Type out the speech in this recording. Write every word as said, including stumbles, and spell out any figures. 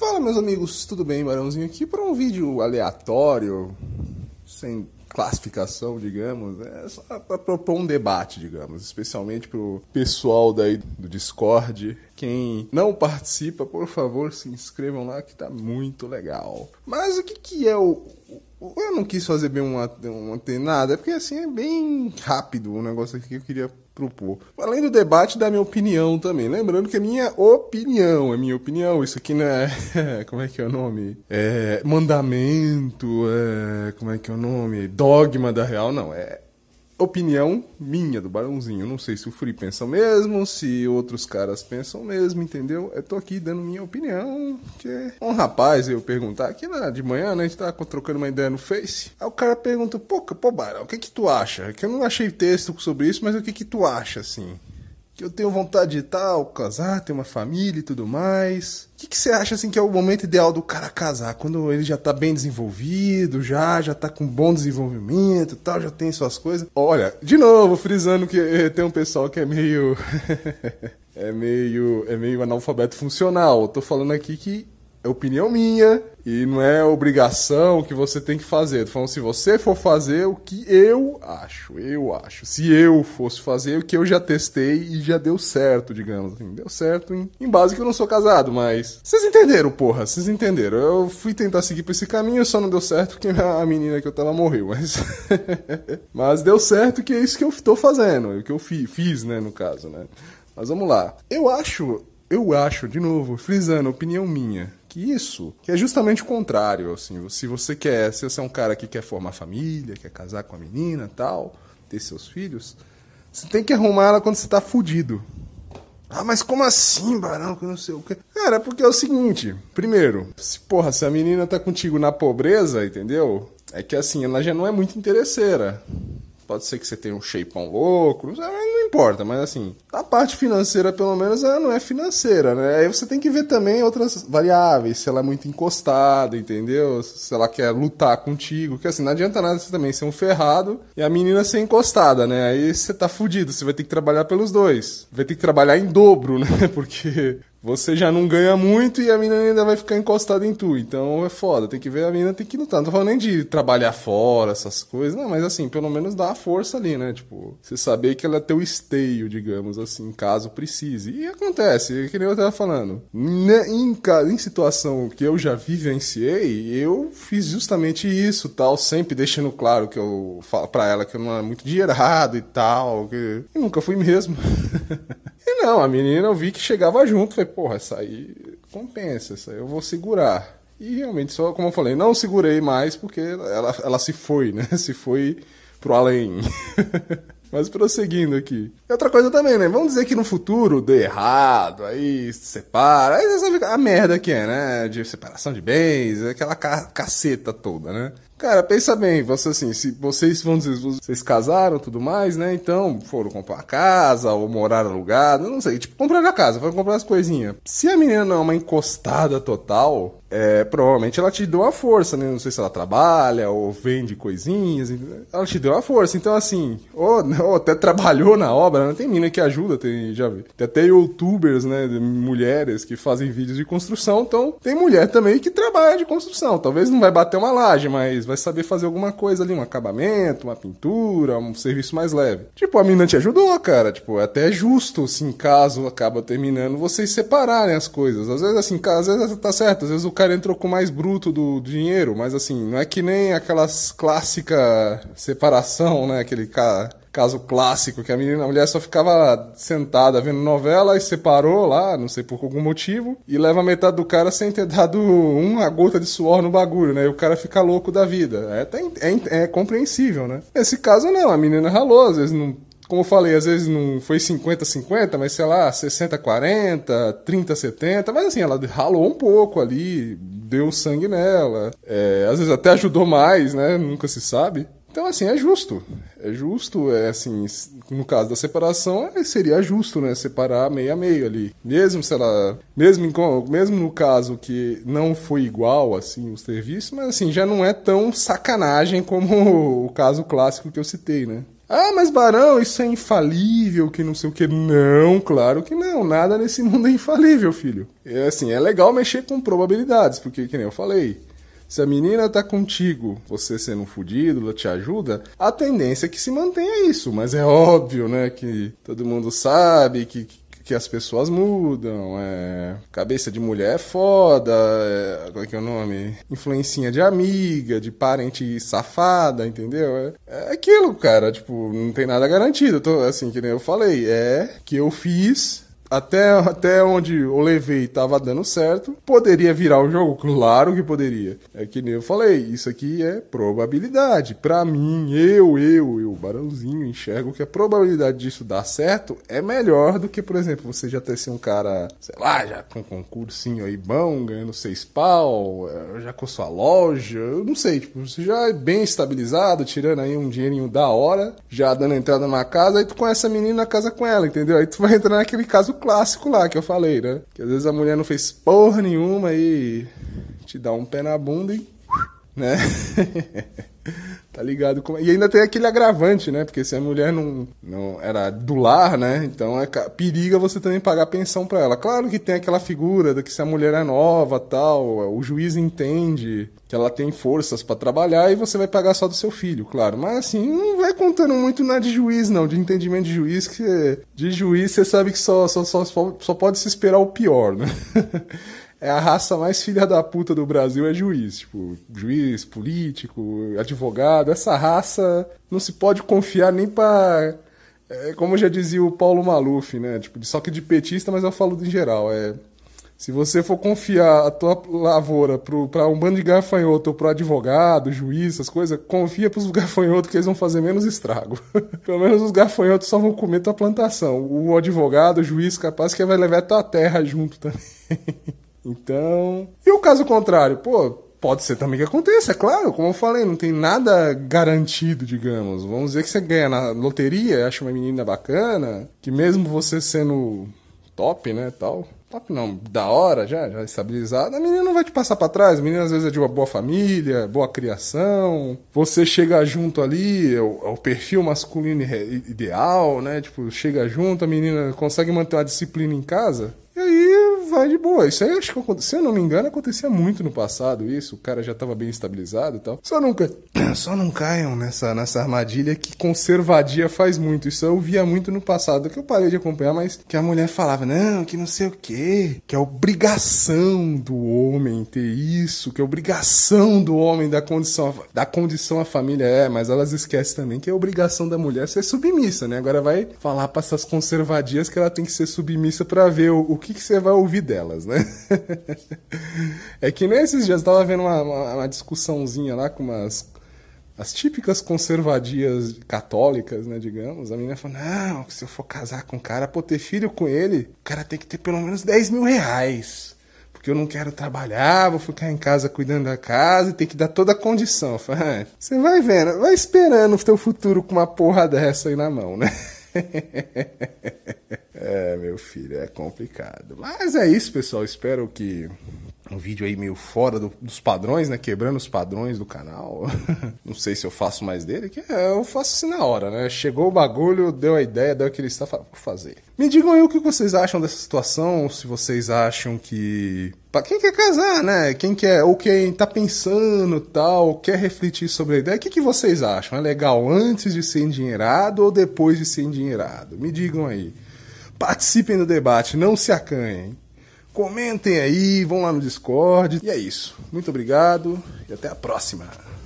Fala, meus amigos, tudo bem? Barãozinho aqui para um vídeo aleatório, sem classificação, digamos, é só para propor um debate, digamos, especialmente pro pessoal daí do Discord. Quem não participa, por favor, se inscrevam lá que tá muito legal. Mas o que que é o... Eu não quis fazer bem uma, uma nada, é porque assim é bem rápido o negócio aqui que eu queria propor. Além do debate, da minha opinião também. Lembrando que é minha opinião, é minha opinião. Isso aqui não é... Como é que é o nome? É... Mandamento, é... Como é que é o nome? Dogma da real, não. É opinião minha, do Barãozinho. Não sei se o Free pensa mesmo, se outros caras pensam mesmo, entendeu? Eu tô aqui dando minha opinião, que é um rapaz eu perguntar aqui na, de manhã, né? A gente tava trocando uma ideia no Face. Aí o cara pergunta, pô, pô, Barão, o que que tu acha? Que eu não achei texto sobre isso, mas o que que tu acha, assim? Que eu tenho vontade de tal, casar, ter uma família e tudo mais. O que que você acha, assim, que é o momento ideal do cara casar? Quando ele já tá bem desenvolvido, já, já tá com bom desenvolvimento e tal, já tem suas coisas. Olha, de novo, frisando que tem um pessoal que é meio... é meio... é meio analfabeto funcional. Eu tô falando aqui que é opinião minha e não é obrigação que você tem que fazer. Tô falando, se você for fazer o que eu acho, eu acho. Se eu fosse fazer o que eu já testei e já deu certo, digamos assim. Deu certo em, em base que eu não sou casado, mas... Vocês entenderam, porra, vocês entenderam. Eu fui tentar seguir por esse caminho, só não deu certo porque a menina que eu tava morreu, mas... mas deu certo que é isso que eu tô fazendo, o que eu fi, fiz, né, no caso, né. Mas vamos lá. Eu acho, eu acho, de novo, frisando, opinião minha... que isso, que é justamente o contrário, assim, se você quer, se você é um cara que quer formar família, quer casar com a menina e tal, ter seus filhos, você tem que arrumar ela quando você tá fudido. Ah, mas como assim, Barão, que eu não sei o quê? Cara, é porque é o seguinte, primeiro, se, porra, se a menina tá contigo na pobreza, entendeu? É que assim, ela já não é muito interesseira. Pode ser que você tenha um shapeão louco, não, sei, não importa, mas assim, a parte financeira, pelo menos, ela não é financeira, né? Aí você tem que ver também outras variáveis, se ela é muito encostada, entendeu? Se ela quer lutar contigo, porque assim, não adianta nada você também ser um ferrado e a menina ser encostada, né? Aí você tá fudido, você vai ter que trabalhar pelos dois. Vai ter que trabalhar em dobro, né? Porque... você já não ganha muito e a menina ainda vai ficar encostada em tu. Então é foda, tem que ver, a menina tem que lutar. Não tô falando nem de trabalhar fora, essas coisas. Não, mas assim, pelo menos dá a força ali, né? Tipo, você saber que ela é teu esteio, digamos assim, caso precise. E acontece, que nem eu tava falando. Em, em situação que eu já vivenciei, eu fiz justamente isso, tal. Sempre deixando claro que eu falo pra ela que eu não era muito dinheirado e tal. Que eu nunca fui mesmo. E não, a menina eu vi que chegava junto, falei, porra, essa aí compensa, essa aí eu vou segurar. E realmente, só como eu falei, não segurei mais porque ela, ela se foi, né? Se foi pro além. Mas prosseguindo aqui. E outra coisa também, né? Vamos dizer que no futuro dê errado, aí se separa, aí você sabe a merda que é, né? De separação de bens, aquela ca caceta toda, né? Cara, pensa bem, você assim, se vocês vão dizer, vocês casaram e tudo mais, né? Então, foram comprar uma casa ou morar alugado, não sei, tipo, compraram a casa, foram comprar as coisinhas. Se a menina não é uma encostada total, é, provavelmente ela te deu uma força, né? Não sei se ela trabalha ou vende coisinhas, ela te deu uma força. Então, assim, ou, ou até trabalhou na obra, né? Tem menina que ajuda, tem, já vi. Tem até youtubers, né? Mulheres que fazem vídeos de construção, então tem mulher também que trabalha de construção. Talvez não vai bater uma laje, mas vai saber fazer alguma coisa ali, um acabamento, uma pintura, um serviço mais leve. Tipo, a menina te ajudou, cara. Tipo, é até justo, assim, caso acaba terminando, vocês separarem as coisas. Às vezes, assim, às vezes tá certo, às vezes o cara entrou com mais bruto do, do dinheiro, mas assim, não é que nem aquelas clássica separação, né? Aquele ca... caso clássico que a menina, a mulher só ficava sentada vendo novela e separou lá, não sei por algum motivo, e leva metade do cara sem ter dado uma gota de suor no bagulho, né? E o cara fica louco da vida. É, até, é, é compreensível, né? Nesse caso não, a menina ralou, às vezes não... Como eu falei, às vezes não foi cinquenta a cinquenta, mas sei lá, sessenta a quarenta, trinta a setenta, mas assim, ela ralou um pouco ali, deu sangue nela, é, às vezes até ajudou mais, né? Nunca se sabe. Então, assim, é justo. É justo, é assim, no caso da separação, seria justo, né? Separar meio a meio ali. Mesmo se ela... Mesmo, em, mesmo no caso que não foi igual, assim, o serviço, mas assim, já não é tão sacanagem como o caso clássico que eu citei, né? Ah, mas Barão, isso é infalível, que não sei o que. Não, claro que não. Nada nesse mundo é infalível, filho. É assim, é legal mexer com probabilidades, porque, que nem eu falei, se a menina tá contigo, você sendo um fudido, ela te ajuda, a tendência é que se mantenha isso. Mas é óbvio, né, que todo mundo sabe que... que as pessoas mudam, é... cabeça de mulher é foda, é... qual é que é o nome? Influencinha de amiga, de parente safada, entendeu? É, é aquilo, cara, tipo, não tem nada garantido, tô, assim, que nem eu falei, é que eu fiz... Até, até onde eu levei tava dando certo. Poderia virar o jogo? Claro que poderia. É que nem eu falei, isso aqui é probabilidade. Pra mim, eu, eu, eu, Barãozinho, enxergo que a probabilidade disso dar certo é melhor do que, por exemplo, você já ter sido um cara, sei lá, já com um concursinho aí bom, ganhando seis pau, já com sua loja, eu não sei, tipo, você já é bem estabilizado, tirando aí um dinheirinho da hora, já dando entrada na casa, aí tu conhece a menina, casa com ela, entendeu? Aí tu vai entrar naquele caso clássico lá que eu falei, né? Que às vezes a mulher não fez porra nenhuma e te dá um pé na bunda e... né? Tá ligado? E ainda tem aquele agravante, né? Porque se a mulher não, não era do lar, né? Então é periga você também pagar pensão pra ela. Claro que tem aquela figura de que se a mulher é nova, tal, o juiz entende que ela tem forças pra trabalhar e você vai pagar só do seu filho, claro. Mas assim, não vai contando muito nada de juiz, não, de entendimento de juiz, que de juiz você sabe que só, só, só, só pode se esperar o pior, né? É a raça mais filha da puta do Brasil, é juiz. Tipo, juiz, político, advogado. Essa raça não se pode confiar nem pra... É, como já dizia o Paulo Maluf, né? Tipo, só que de petista, mas eu falo em geral. É, se você for confiar a tua lavoura pro, pra um bando de gafanhoto ou pro advogado, juiz, essas coisas, confia pros gafanhotos que eles vão fazer menos estrago. Pelo menos os gafanhotos só vão comer tua plantação. O advogado, o juiz, capaz que vai levar tua terra junto também. Então... E o caso contrário? Pô, pode ser também que aconteça, é claro. Como eu falei, não tem nada garantido, digamos. Vamos dizer que você ganha na loteria, acha uma menina bacana, que mesmo você sendo top, né, tal... Top não, da hora, já, já estabilizada, a menina não vai te passar pra trás. A menina às vezes é de uma boa família, boa criação. Você chega junto ali, é o, é o perfil masculino ideal, né? Tipo, chega junto, a menina consegue manter uma disciplina em casa. E aí vai de boa. Isso aí, acho que, se eu não me engano, acontecia muito no passado isso. O cara já tava bem estabilizado e tal. Só nunca, só não caiam nessa, nessa armadilha que conservadia faz muito. Isso eu via muito no passado, que eu parei de acompanhar, mas que a mulher falava, não, que não sei o quê, que é obrigação do homem ter isso, que é obrigação do homem da condição, da condição à família. É, mas elas esquecem também que é obrigação da mulher ser submissa, né? Agora vai falar pra essas conservadias que ela tem que ser submissa pra ver o, o que, que você vai ouvir delas, né? É que nesses dias eu tava vendo uma, uma, uma discussãozinha lá com umas as típicas conservadias católicas, né, digamos. A menina falou, não, se eu for casar com um cara, pô, ter filho com ele, o cara tem que ter pelo menos dez mil reais. Porque eu não quero trabalhar, vou ficar em casa cuidando da casa e tem que dar toda a condição. Eu falei, ah, você vai vendo, vai esperando o teu futuro com uma porra dessa aí na mão, né? É, meu filho, é complicado. Mas é isso, pessoal. Espero que um vídeo aí meio fora do, dos padrões, né? Quebrando os padrões do canal. Não sei se eu faço mais dele, que é, eu faço assim na hora, né? Chegou o bagulho, deu a ideia, deu aquele está vou fazer. Me digam aí o que vocês acham dessa situação, se vocês acham que... Pra quem quer casar, né? Quem quer, ou quem tá pensando tal, quer refletir sobre a ideia, o que, que vocês acham? É legal antes de ser endinheirado ou depois de ser endinheirado? Me digam aí. Participem do debate, não se acanhem. Comentem aí, vão lá no Discord. E é isso. Muito obrigado e até a próxima.